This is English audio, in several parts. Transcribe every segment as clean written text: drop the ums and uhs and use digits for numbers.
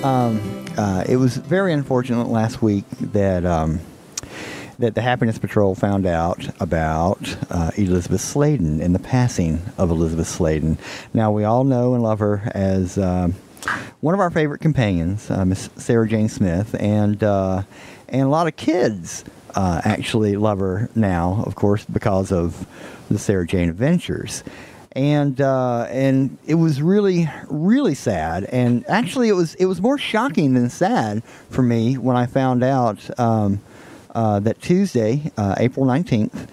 It was very unfortunate last week that that the Happiness Patrol found out about Elizabeth Sladen and the passing of Elizabeth Sladen. Now, we all know and love her as one of our favorite companions, Miss Sarah Jane Smith, and a lot of kids actually love her now, of course, because of the Sarah Jane Adventures. And it was really, really sad. And actually, it was more shocking than sad for me when I found out that Tuesday, April 19th,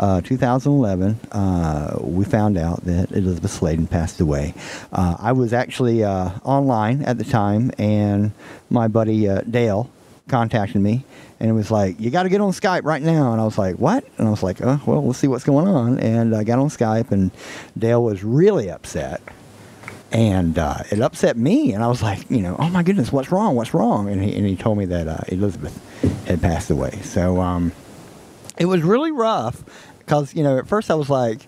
2011, we found out that Elizabeth Sladen passed away. I was actually online at the time, and my buddy Dale contacted me, and it was like, you got to get on Skype right now. And I was like, what? And I was like, oh, well, let's see what's going on. And I got on Skype, and Dale was really upset. And it upset me. And I was like, oh, my goodness, what's wrong? What's wrong? And he told me that Elizabeth had passed away. So it was really rough because, at first I was like,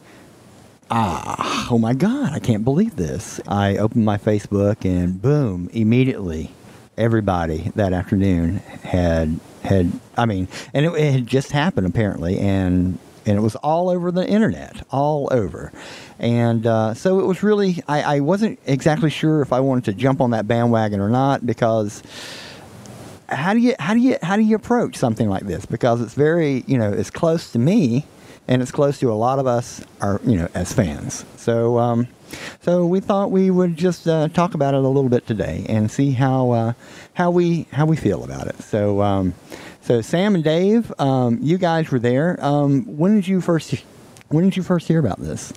oh, my God, I can't believe this. I opened my Facebook, and boom, immediately, everybody that afternoon had and it had just happened apparently, and it was all over the internet, all over. And so it was really, I wasn't exactly sure if I wanted to jump on that bandwagon or not, because how do you approach something like this? Because it's very, it's close to me, and it's close to a lot of us as fans. So we thought we would just talk about it a little bit today and see how we feel about it. So Sam and Dave, you guys were there. When did you first hear about this?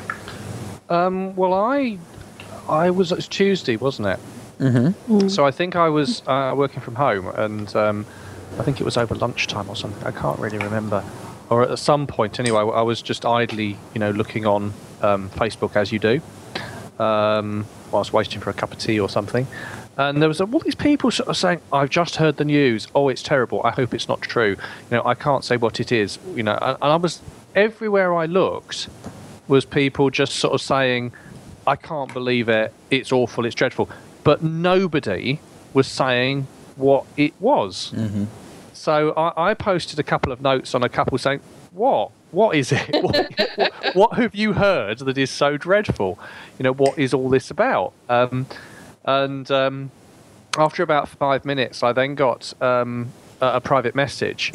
Well, it was Tuesday, wasn't it? Mm-hmm. So I think I was working from home, and I think it was over lunchtime or something. I can't really remember. Or at some point, anyway, I was just idly, looking on Facebook, as you do, whilst waiting for a cup of tea or something. And there was all these people sort of saying, I've just heard the news. Oh, it's terrible. I hope it's not true. I can't say what it is. And I was, everywhere I looked was people just sort of saying, I can't believe it. It's awful. It's dreadful. But nobody was saying what it was. Mm-hmm. So I posted a couple of notes on a couple saying, what? What is it? What have you heard that is so dreadful? What is all this about? And after about 5 minutes, I then got a private message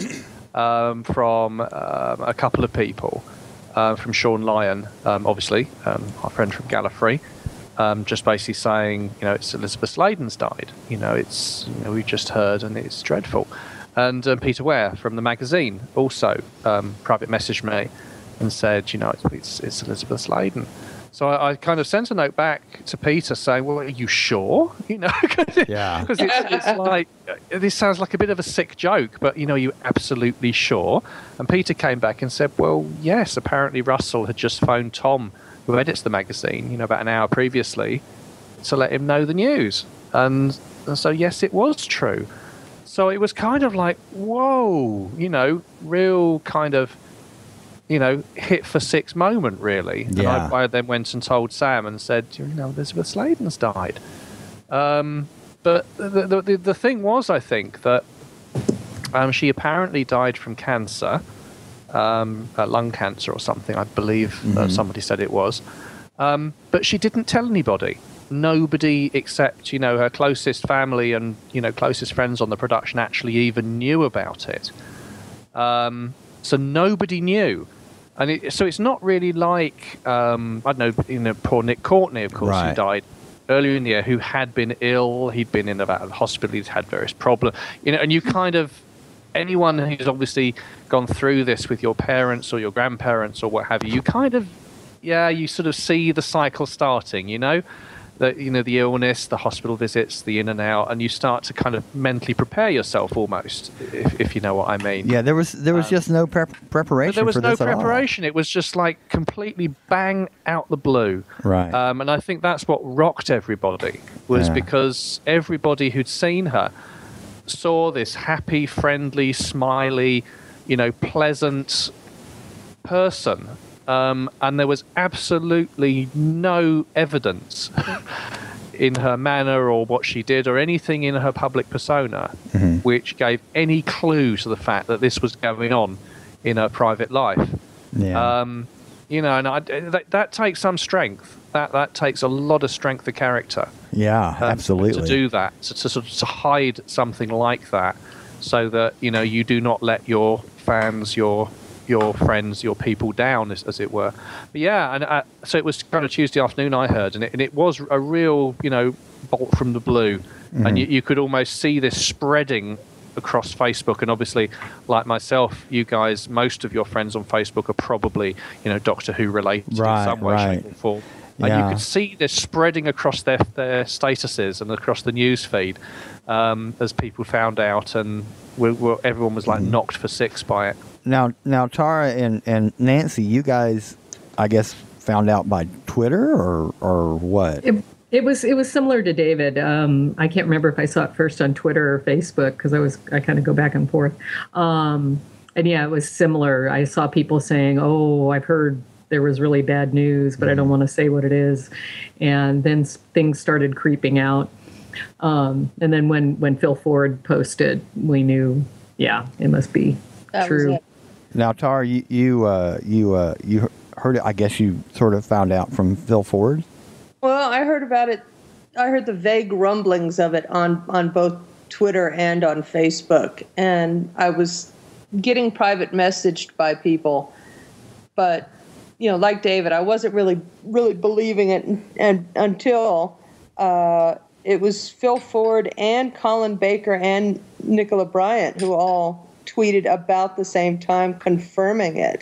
from a couple of people, from Sean Lyon, obviously, our friend from Gallifrey, just basically saying, it's Elizabeth Sladen's died. We've just heard, and it's dreadful. And Peter Ware from the magazine also private messaged me and said, it's Elizabeth Sladen. So I kind of sent a note back to Peter saying, well, are you sure? Yeah. Because it's like, this sounds like a bit of a sick joke, but, are you absolutely sure? And Peter came back and said, well, yes, apparently Russell had just phoned Tom, who edits the magazine, about an hour previously, to let him know the news. And so, yes, it was true. So it was kind of like, whoa, real kind of, hit for six moment, really. Yeah. And I then went and told Sam and said, Elizabeth Sladen's died. But the thing was, I think, that she apparently died from cancer, lung cancer or something, I believe. Mm-hmm. Somebody said it was. But she didn't tell anybody. Nobody except, her closest family and, closest friends on the production actually even knew about it. So nobody knew. And so it's not really like, I don't know, poor Nick Courtney, of course, right, who died earlier in the year, who had been ill. He'd been in about the hospital. He'd had various problems. And you kind of, anyone who's obviously gone through this with your parents or your grandparents or what have you, you kind of, you sort of see the cycle starting, the illness, the hospital visits, the in and out, and you start to kind of mentally prepare yourself almost, if you know what I mean. Yeah, there was just no preparation. There was for no this preparation. It was just like completely bang out the blue. Right. And I think that's what rocked everybody, was because everybody who'd seen her saw this happy, friendly, smiley, pleasant person. And there was absolutely no evidence in her manner or what she did or anything in her public persona which gave any clue to the fact that this was going on in her private life. Yeah. You know, and that takes some strength. That takes a lot of strength of character. Yeah, absolutely. To do that, to sort of to hide something like that, so that, you know, you do not let your fans, your friends, your people down, as it were. But yeah, and so it was kind of Tuesday afternoon, I heard, and it was a real, you know, bolt from the blue, and you could almost see this spreading across Facebook. And obviously, like myself, you guys, most of your friends on Facebook are probably, you know, Doctor Who related in some way, shape or form. And you could see this spreading across their statuses and across the news feed as people found out, and everyone was like knocked for six by it. Now, Tara and Nancy, you guys, I guess, found out by Twitter or what? It was similar to David. I can't remember if I saw it first on Twitter or Facebook, because I kind of go back and forth. And yeah, it was similar. I saw people saying, "Oh, I've heard there was really bad news, but I don't want to say what it is." And then things started creeping out. And then when Phil Ford posted, we knew, yeah, it must be true. Now, Tara, you heard it. I guess you sort of found out from Phil Ford. Well, I heard about it. I heard the vague rumblings of it on both Twitter and on Facebook, and I was getting private messaged by people, but, you know, like David, I wasn't really believing it, and until it was Phil Ford and Colin Baker and Nicola Bryant who all tweeted about the same time confirming it.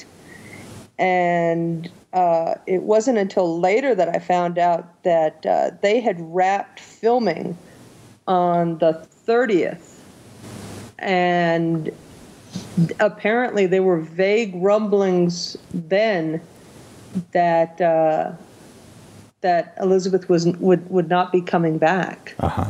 And it wasn't until later that I found out that they had wrapped filming on the 30th. And apparently there were vague rumblings then that that Elizabeth would not be coming back.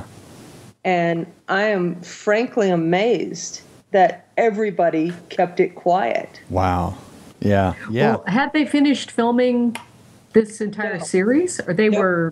And I am frankly amazed that everybody kept it quiet. Wow. Yeah. Well, had they finished filming this entire series, or they were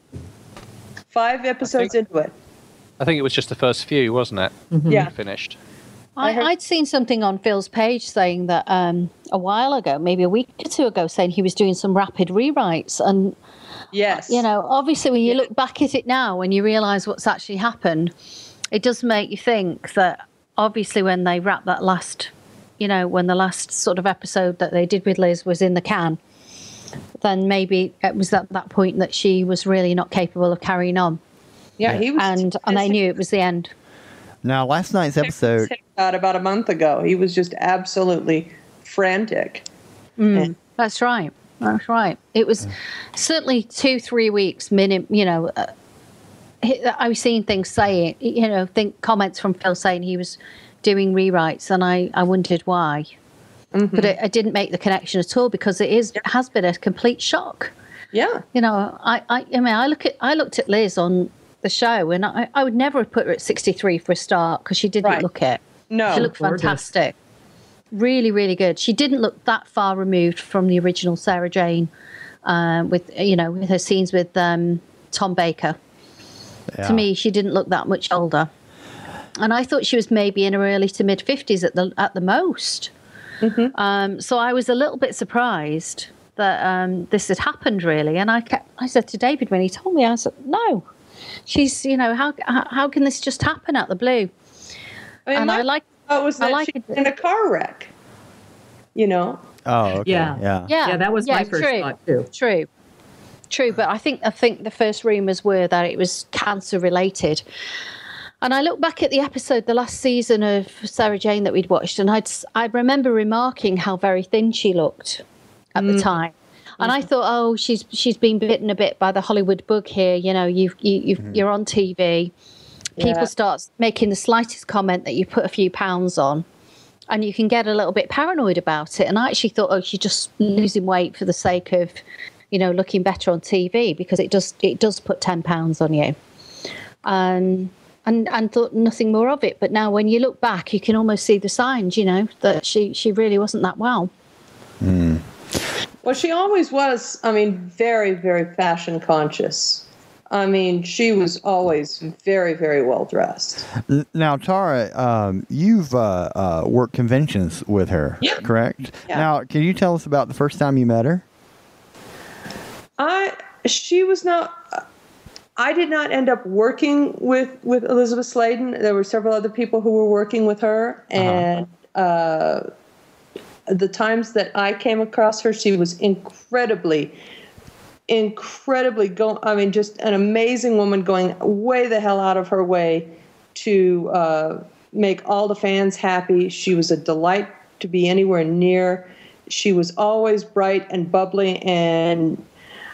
5 episodes into it? I think it was just the first few, wasn't it? Yeah. Finished. I'd seen something on Phil's page saying that a while ago, maybe a week or two ago, saying he was doing some rapid rewrites. And, yes, you know, obviously when you look back at it now, when you realise what's actually happened, it does make you think that obviously when they wrapped that last, you know, when the last sort of episode that they did with Liz was in the can, then maybe it was at that point that she was really not capable of carrying on. Yeah, he was, and they knew it was the end. Now, last night's episode, about a month ago, he was just absolutely frantic. That's right. That's right. It was certainly 2-3 weeks minimum. You know, I was seeing things saying, you know, comments from Phil saying he was doing rewrites, and I wondered why. But I didn't make the connection at all, because it has been a complete shock. Yeah. You know, I mean, I looked at Liz on the show, and I would never have put her at 63 for a start, because she didn't look it. No. She looked fantastic. Really, really good. She didn't look that far removed from the original Sarah Jane, with her scenes with Tom Baker. Yeah. To me, she didn't look that much older. And I thought she was maybe in her early to mid 50s at the most. So I was a little bit surprised that this had happened, really. And I said to David when he told me, I said, no, she's, you know, how can this just happen out the blue? I mean, she's in a car wreck, you know. Oh, okay. Yeah, that was my first thought too. True, but I think the first rumours were that it was cancer related. And I look back at the episode, the last season of Sarah Jane that we'd watched, and I remember remarking how very thin she looked at the time. And I thought, oh, she's been bitten a bit by the Hollywood bug here. You know, you're on TV. People start making the slightest comment that you put a few pounds on, and you can get a little bit paranoid about it. And I actually thought, oh, she's just losing weight for the sake of, you know, looking better on TV, because it does put 10 pounds on you. And thought nothing more of it. But now when you look back, you can almost see the signs, you know, that she really wasn't that well. Well, she always was, I mean, very, very fashion conscious. I mean, she was always very, very well dressed. Now, Tara, you've worked conventions with her, correct? Yeah. Now, can you tell us about the first time you met her? I did not end up working with Elizabeth Sladen. There were several other people who were working with her, and the times that I came across her, she was incredibly just an amazing woman, going way the hell out of her way to make all the fans happy. She was a delight to be anywhere near. She was always bright and bubbly, and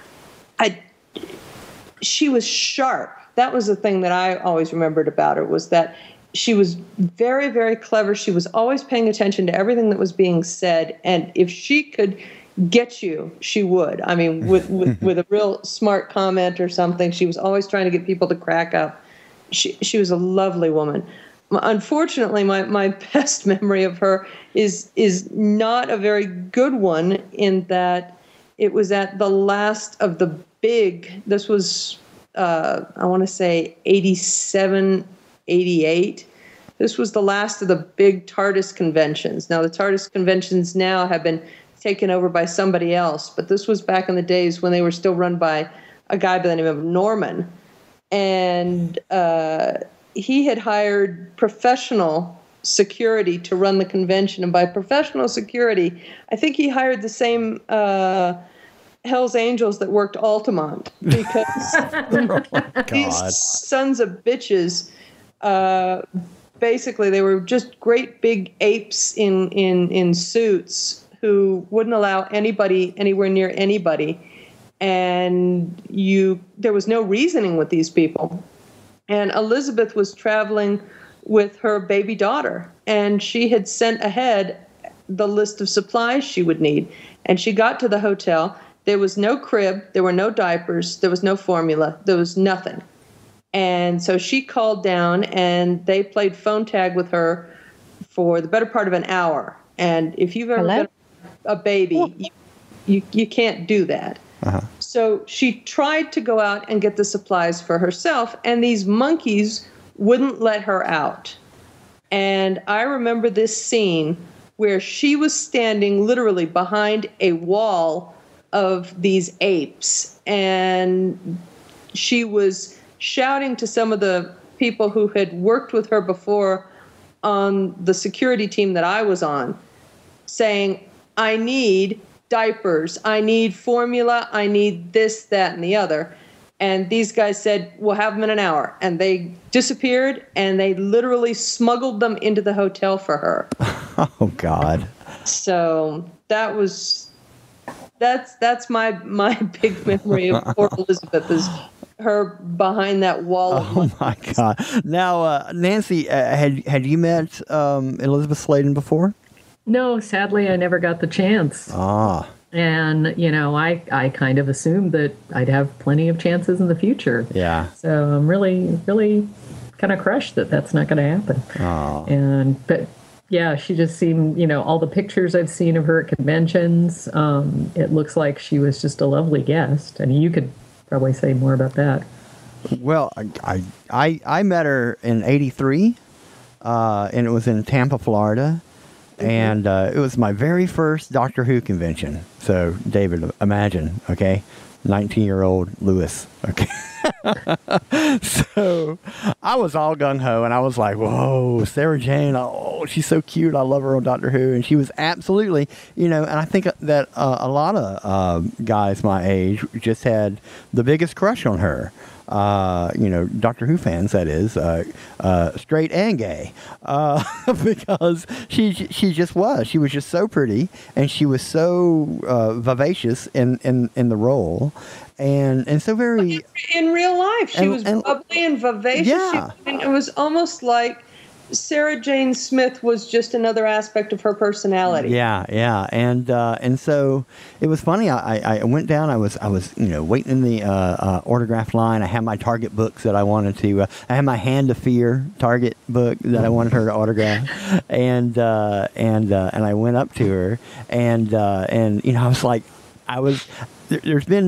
she was sharp. That was the thing that I always remembered about her, was that she was very, very clever. She was always paying attention to everything that was being said, and if she could get you, she would. I mean, with a real smart comment or something, she was always trying to get people to crack up. She was a lovely woman. Unfortunately, my best memory of her is not a very good one, in that it was at the last of the big, this was, I want to say 87, 88. This was the last of the big TARDIS conventions. Now, the TARDIS conventions now have been taken over by somebody else, but this was back in the days when they were still run by a guy by the name of Norman. And he had hired professional security to run the convention. And by professional security, I think he hired the same Hell's Angels that worked Altamont, because these sons of bitches, basically they were just great big apes in suits who wouldn't allow anybody anywhere near anybody. And there was no reasoning with these people. And Elizabeth was traveling with her baby daughter, and she had sent ahead the list of supplies she would need. And she got to the hotel. There was no crib, there were no diapers, there was no formula, there was nothing. And so she called down, and they played phone tag with her for the better part of an hour. And if you've ever been a baby, you can't do that. So she tried to go out and get the supplies for herself, and these monkeys wouldn't let her out. And I remember this scene where she was standing literally behind a wall of these apes, and she was shouting to some of the people who had worked with her before on the security team that I was on, saying, I need diapers, I need formula, I need this, that, and the other. And these guys said, we'll have them in an hour. And they disappeared, and they literally smuggled them into the hotel for her. Oh, God. So that's my big memory of poor Elizabeth, is her behind that wall. Oh my God! Now, Nancy, had you met Elizabeth Sladen before? No, sadly, I never got the chance. And I kind of assumed that I'd have plenty of chances in the future. Yeah. So I'm really, really kind of crushed that that's not going to happen. But yeah, she just seemed, all the pictures I've seen of her at conventions, it looks like she was just a lovely guest. I mean, you could probably say more about that. Well, I met her in '83, and it was in Tampa, Florida. And it was my very first Doctor Who convention. So, David, imagine, okay? 19-year-old Lewis, okay? So, I was all gung-ho, and I was like, whoa, Sarah Jane, oh, she's so cute. I love her on Doctor Who. And she was absolutely, and I think that a lot of guys my age just had the biggest crush on her. Doctor Who fans, that is, straight and gay, because she just was. She was just so pretty, and she was so vivacious in the role, and so very in real life. She was bubbly and vivacious. Yeah. It was almost like Sarah Jane Smith was just another aspect of her personality. Yeah, and so it was funny. I went down. I was waiting in the autograph line. I had my Target books that I wanted to. I had my Hand of Fear Target book that I wanted her to autograph, and I went up to her, and I was like, there's been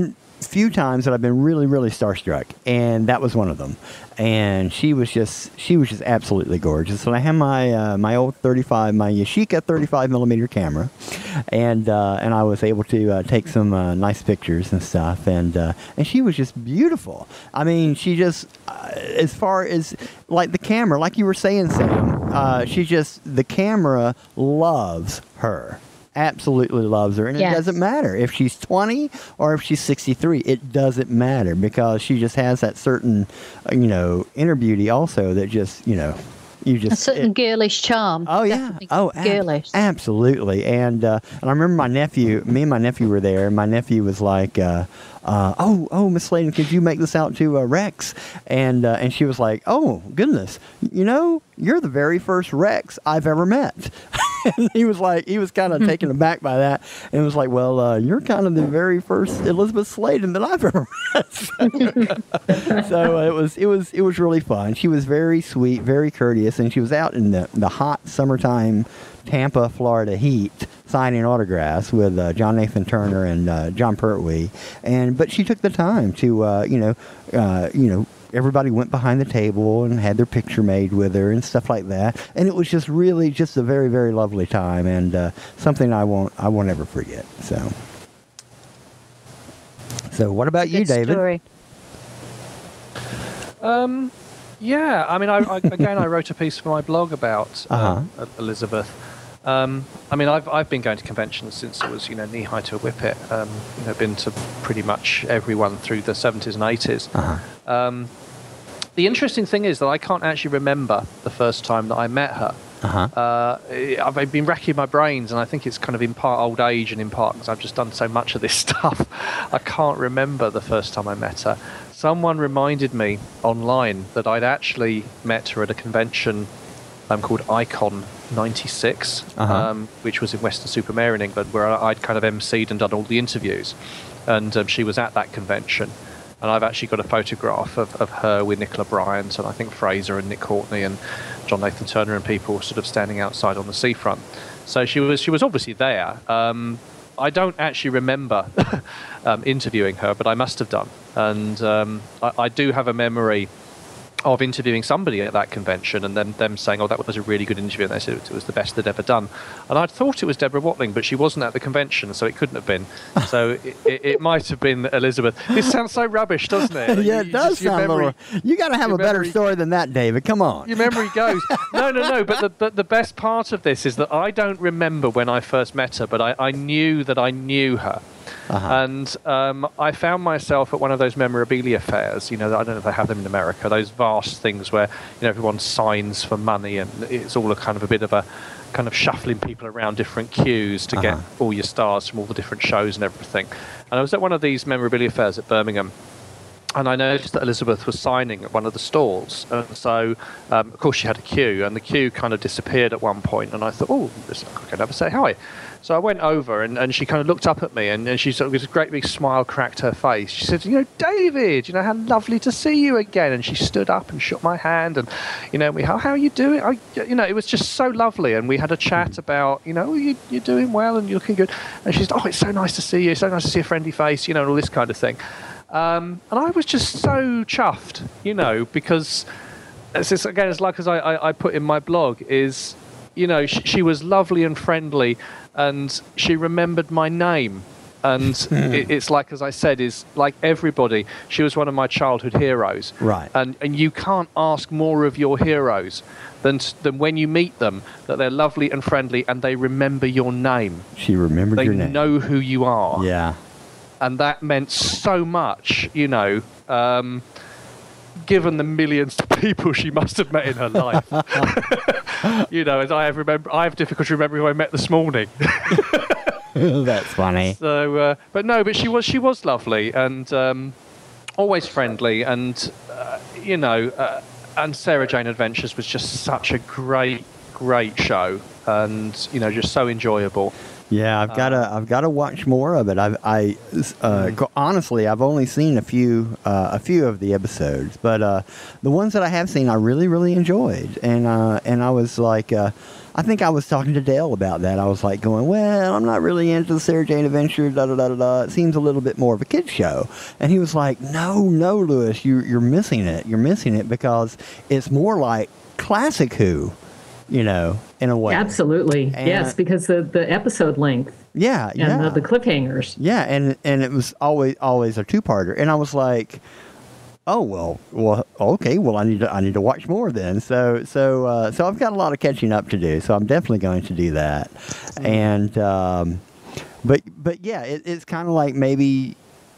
few times that I've been really, really starstruck, and that was one of them. And she was just absolutely gorgeous. And I had my old my Yashica 35 millimeter camera, and I was able to take some nice pictures and stuff. And she was just beautiful. I mean, she just as far as like the camera, like you were saying, Sam, the camera loves her. Absolutely loves her, and It doesn't matter if she's 20 or if she's 63. It doesn't matter, because she just has that certain inner beauty also that just a certain girlish charm. Oh yeah, girlish. Absolutely. And I remember me and my nephew were there, and my nephew was like, Miss Sladen, could you make this out to Rex? And she was like, oh goodness, you're the very first Rex I've ever met. And he was kind of taken aback by that, and was like, well, you're kind of the very first Elizabeth Sladen that I've ever met. So it was really fun. She was very sweet, very courteous, and she was out in the hot summertime Tampa, Florida heat, signing autographs with John Nathan Turner and John Pertwee, but she took the time to everybody went behind the table and had their picture made with her and stuff like that, and it was just really just a very, very lovely time, and something I won't ever forget. So what about you, David? Story. Yeah, I mean, I wrote a piece for my blog about Elizabeth. I mean, I've been going to conventions since it was knee high to a whippet. Been to pretty much everyone through the 70s and 80s. The interesting thing is that I can't actually remember the first time that I met her. I've been racking my brains, and I think it's kind of in part old age and in part because I've just done so much of this stuff. I can't remember the first time I met her. Someone reminded me online that I'd actually met her at a convention called Icon 96, which was in Weston-super-Mare in England, where I'd kind of emceed and done all the interviews. And she was at that convention. And I've actually got a photograph of her with Nicola Bryant and I think Fraser and Nick Courtney and John Nathan Turner and people sort of standing outside on the seafront. So she was obviously there. I don't actually remember interviewing her, but I must have done. And I do have a memory of interviewing somebody at that convention and then them saying, oh, that was a really good interview, and they said it was the best they'd ever done. And I'd thought it was Deborah Watling, but she wasn't at the convention, so it couldn't have been. So it might have been Elizabeth. It sounds so rubbish, doesn't it? Yeah, it does sound a little... You got to have a better story than that, David. Come on. Your memory goes. No, but the best part of this is that I don't remember when I first met her, but I knew that I knew her. And I found myself at one of those memorabilia fairs, I don't know if they have them in America, those vast things where, everyone signs for money, and it's all a kind of a bit of a kind of shuffling people around different queues to get all your stars from all the different shows and everything. And I was at one of these memorabilia fairs at Birmingham, and I noticed that Elizabeth was signing at one of the stalls. And so, of course, she had a queue, and the queue kind of disappeared at one point, and I thought, I can never say hi. So I went over, and she kind of looked up at me, and she sort of, with a great big smile, cracked her face. She said, David, how lovely to see you again. And she stood up and shook my hand, and, how are you doing? It was just so lovely. And we had a chat about, you're doing well and you're looking good. And she said, oh, it's so nice to see you. So nice to see a friendly face, and all this kind of thing. And I was just so chuffed, because, again, as like as I put in my blog, is, she was lovely and friendly, and she remembered my name. And it's like, as I said, is like everybody, she was one of my childhood heroes. Right. And you can't ask more of your heroes than when you meet them, that they're lovely and friendly and they remember your name. She remembered your name. They know who you are. Yeah. And that meant so much, given the millions of people she must have met in her life. As I have difficulty remembering who I met this morning. That's funny. So, but she was lovely and always friendly, and and Sarah Jane Adventures was just such a great show, and just so enjoyable. Yeah, I've got to watch more of it. Honestly, I've only seen a few of the episodes, but the ones that I have seen, I really, really enjoyed. And I was like, I think I was talking to Dale about that. I was like going, well, I'm not really into the Sarah Jane Adventure, da da da da da. It seems a little bit more of a kid's show. And he was like, no, Lewis, you're missing it. You're missing it because it's more like classic Who, in a way. Absolutely. And yes, because the episode length. Yeah, and the cliffhangers. Yeah, and it was always a two-parter. And I was like, oh well, okay. Well, I need to watch more then. So I've got a lot of catching up to do. So I'm definitely going to do that. And but yeah, it's kind of like maybe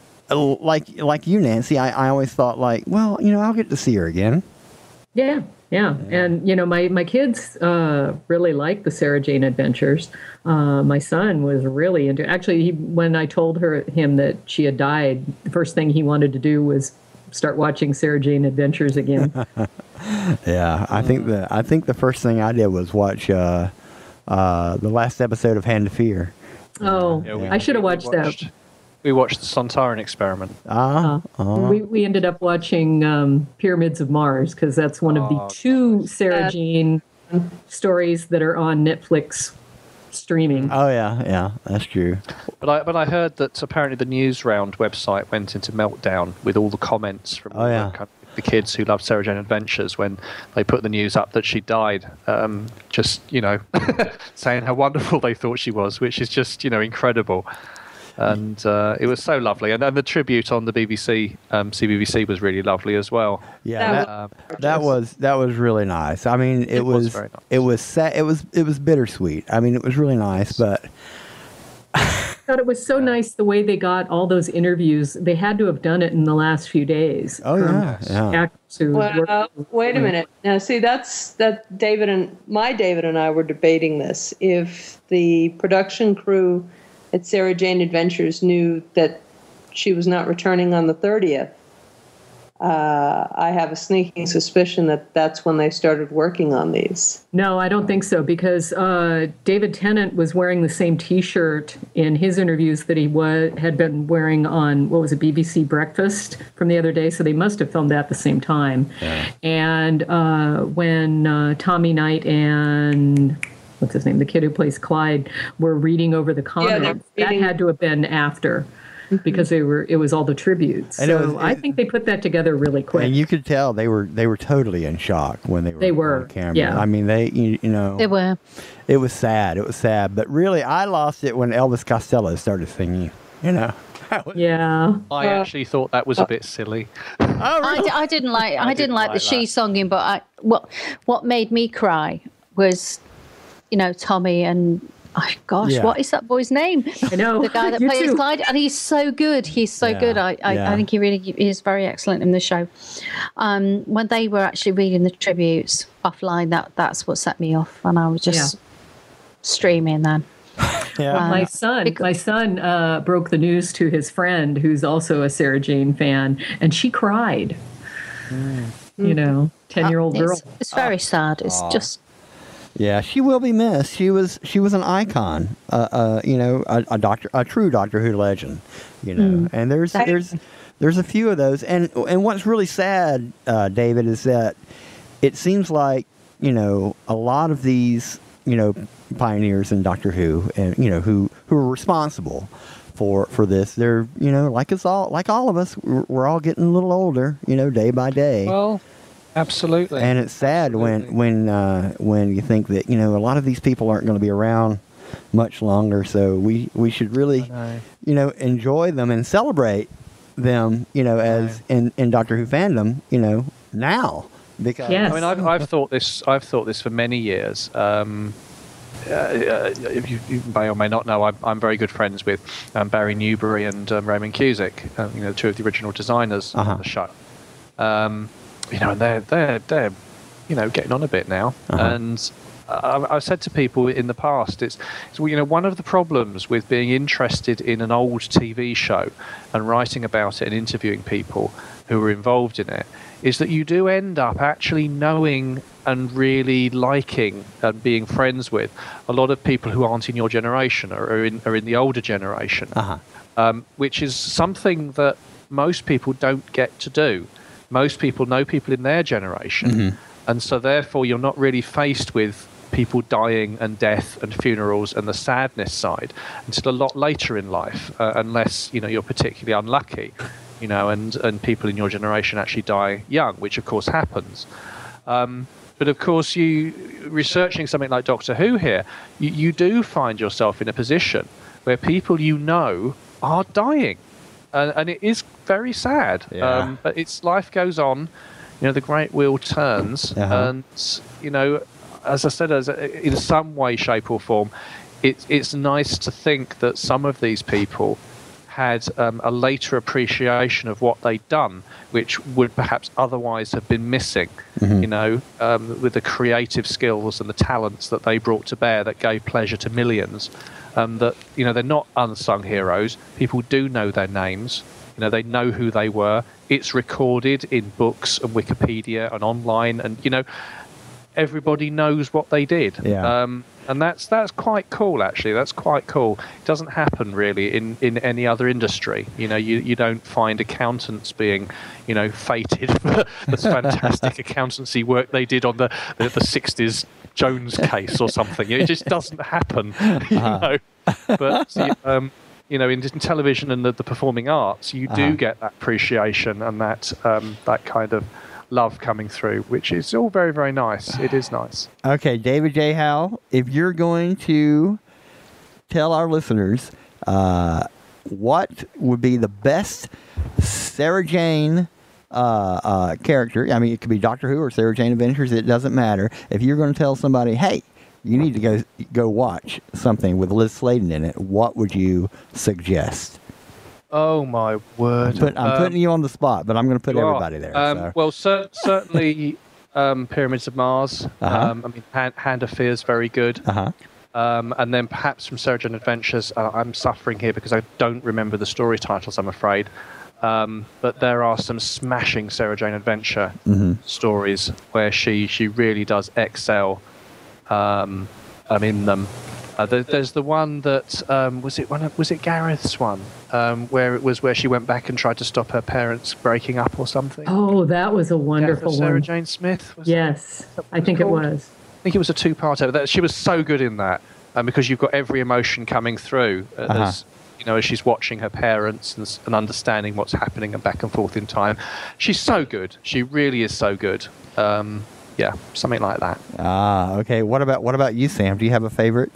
like you, Nancy. I always thought like, well, I'll get to see her again. Yeah. And my kids really like the Sarah Jane Adventures. My son was really into. Actually, when I told him that she had died, the first thing he wanted to do was start watching Sarah Jane Adventures again. Yeah, I think the first thing I did was watch the last episode of Hand of Fear. Oh, Yeah, I should have watched that. We watched the Sontaran Experiment. We ended up watching Pyramids of Mars because that's one of the two Sarah Jane stories that are on Netflix streaming. Oh yeah, that's true. But I heard that apparently the Newsround website went into meltdown with all the comments from the kids who loved Sarah Jane Adventures when they put the news up that she died. Just saying how wonderful they thought she was, which is just incredible. And it was so lovely, and the tribute on the BBC, CBBC was really lovely as well. Yeah, that was really nice. I mean, it was very nice. It was sad. It was bittersweet. I mean, it was really nice, but I thought it was so nice the way they got all those interviews. They had to have done it in the last few days. Oh yeah. Actors who wait a minute. Now, see, that David and I were debating this. If the production crew at Sarah Jane Adventures knew that she was not returning on the 30th, I have a sneaking suspicion that that's when they started working on these. No, I don't think so, because David Tennant was wearing the same T-shirt in his interviews that he had been wearing on, BBC Breakfast from the other day, so they must have filmed that at the same time. Yeah. And when Tommy Knight and what's his name, the kid who plays Clyde, were reading over the comments, that had to have been after. Because it was all the tributes. So I think they put that together really quick. And you could tell they were totally in shock when they were on camera. Yeah. I mean, they were. It was sad. It was sad. But really, I lost it when Elvis Costello started singing. Yeah. I actually thought that was a bit silly. Oh, really? I didn't like the she singing, but what made me cry was, Tommy and. Oh, gosh, What is that boy's name? I know. The guy that plays Clyde. And he's so good. He's so good. I think he really is very excellent in the show. When they were actually reading the tributes offline, that's what set me off. And I was just streaming then. Yeah. My son broke the news to his friend, who's also a Sarah Jane fan, and she cried. 10-year-old girl. It's very sad. It's just... Yeah, she will be missed. She was an icon, a true Doctor Who legend, And there's a few of those. And what's really sad, David, is that it seems like a lot of these pioneers in Doctor Who and who are responsible for this. They're like all of us. We're all getting a little older, day by day. Well. Absolutely. And it's sad when you think that a lot of these people aren't going to be around much longer. So we should really enjoy them and celebrate them as in Doctor Who fandom now, because yes. I mean I've thought this for many years. You may or may not know, I'm very good friends with Barry Newbury and Raymond Cusick, two of the original designers of the show. And they're getting on a bit now. And I've said to people in the past, it's one of the problems with being interested in an old TV show and writing about it and interviewing people who are involved in it, is that you do end up actually knowing and really liking and being friends with a lot of people who aren't in your generation or are in the older generation, which is something that most people don't get to do. Most people know people in their generation, and so therefore you're not really faced with people dying and death and funerals and the sadness side until a lot later in life, unless you're particularly unlucky, and people in your generation actually die young, which of course happens. But of course, you researching something like Doctor Who here, you do find yourself in a position where people are dying, and it is very sad. Yeah. But life goes on. The great wheel turns, and as I said, in some way, shape, or form, it's nice to think that some of these people had a later appreciation of what they'd done, which would perhaps otherwise have been missing, with the creative skills and the talents that they brought to bear that gave pleasure to millions. That, they're not unsung heroes. People do know their names. They know who they were. It's recorded in books and Wikipedia and online, and, everybody knows what they did. Yeah. And that's quite cool, actually. That's quite cool. It doesn't happen really in any other industry. You don't find accountants being, feted for the fantastic accountancy work they did on the 60s Jones case or something. It just doesn't happen, But in television and the performing arts, you do get that appreciation and that kind of love coming through, which is all very, very nice. It is nice. Okay, David J. Howe, if you're going to tell our listeners what would be the best Sarah Jane character, I mean, it could be Doctor Who or Sarah Jane Adventures, it doesn't matter. If you're going to tell somebody, hey, you need to go watch something with Liz Sladen in it, what would you suggest? Oh, my word. I'm putting you on the spot, but I'm going to put everybody there. So. Well, certainly Pyramids of Mars. Hand of Fear is very good. And then perhaps from Sarah Jane Adventures, I'm suffering here because I don't remember the story titles, I'm afraid. But there are some smashing Sarah Jane Adventure stories where she really does excel in them. There's the one that was it Gareth's one, where she went back and tried to stop her parents breaking up or something. Oh, that was a wonderful one. Sarah Jane Smith. Yes, I think it was. I think it was a two-parter. She was so good in that, because you've got every emotion coming through as she's watching her parents and understanding what's happening and back and forth in time. She's so good. She really is so good. Yeah, something like that. Okay. What about you, Sam? Do you have a favorite?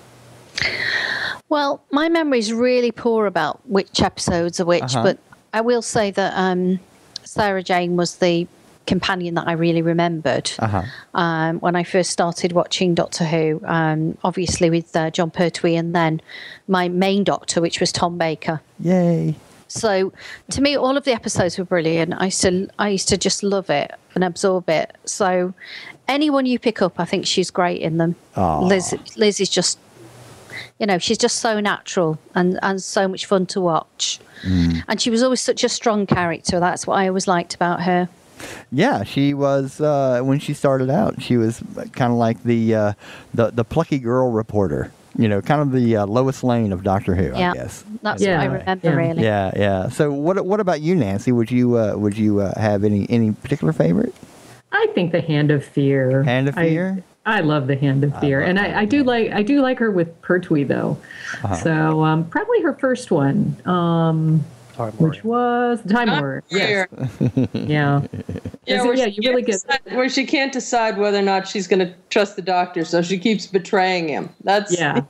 Well, my memory is really poor about which episodes are which, but I will say that Sarah Jane was the companion that I really remembered when I first started watching Doctor Who, obviously with John Pertwee, and then my main Doctor, which was Tom Baker. Yay. So to me, all of the episodes were brilliant. I used to just love it and absorb it. So anyone you pick up, I think she's great in them. Liz is just... she's just so natural and so much fun to watch. And she was always such a strong character. That's what I always liked about her. Yeah, she was, when she started out, she was kind of like the plucky girl reporter. Kind of the Lois Lane of Doctor Who, I guess. That's what I remember, really. Yeah. So what about you, Nancy? Would you have any particular favorite? I think the Hand of Fear. Hand of Fear? I love the Hand of Fear, and I do like her with Pertwee though. So probably her first one, which was Time Warrior. Yes. Yeah. You really get where she can't decide whether or not she's going to trust the Doctor, so she keeps betraying him. That's yeah.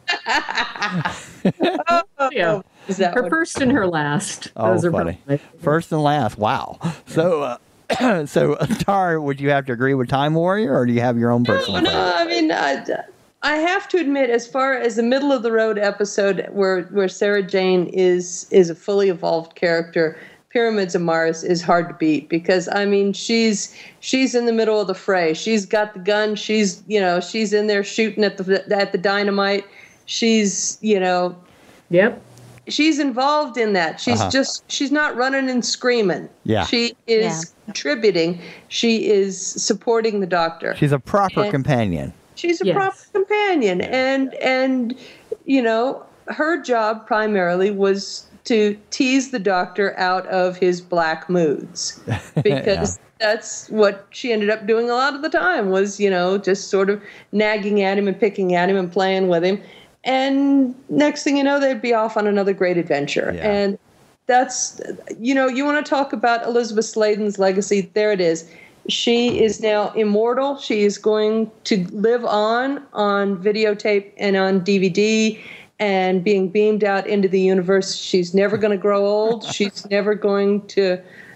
Her first and her last. Those are funny. First and last. Wow. So. So, Tar, would you have to agree with Time Warrior, or do you have your own personal favorite? I mean, I have to admit, as far as the middle of the road episode where Sarah Jane is a fully evolved character, Pyramids of Mars is hard to beat because I mean she's in the middle of the fray. She's got the gun. She's in there shooting at the dynamite. She's Yep. she's involved in that. She's not running and screaming. Yeah. She is contributing. She is supporting the doctor. She's a proper companion. She's a proper companion. And you know, her job primarily was to tease the doctor out of his black moods, because that's what she ended up doing a lot of the time, was, you know, just sort of nagging at him and picking at him and playing with him. And next thing you know, they'd be off on another great adventure. Yeah. And that's, you know, you want to talk about Elizabeth Sladen's legacy. There it is. She is now immortal. She is going to live on videotape and on DVD and being beamed out into the universe. She's never going to grow old. She's never going to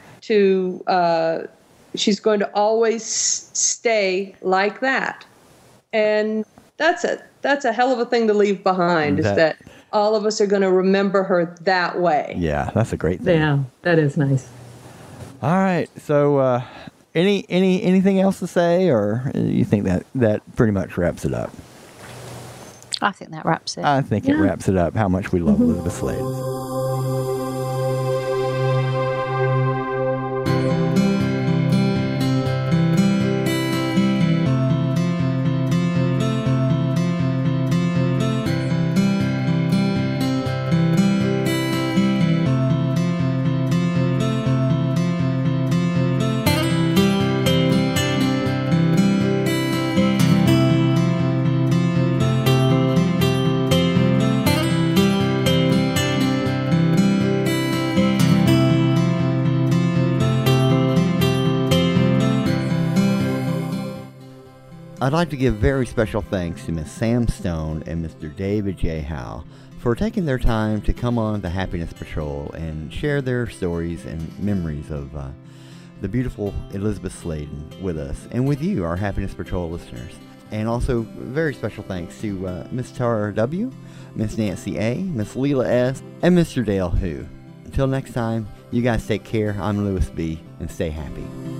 she's going to always stay like that. And that's a hell of a thing to leave behind, is that all of us are going to remember her that way. Yeah, that's a great thing. Yeah, that is nice. All right. So anything else to say, or you think that pretty much wraps it up? I think that wraps it. I think it wraps it up, how much we love Elizabeth Sladen. I'd like to give very special thanks to Miss Sam Stone and Mr. David J. Howe for taking their time to come on the Happiness Patrol and share their stories and memories of the beautiful Elizabeth Sladen with us and with you, our Happiness Patrol listeners. And also very special thanks to Miss Tara W., Miss Nancy A., Miss Leela S., and Mr. Dale Who. Until next time, you guys take care. I'm Lewis B., and stay happy.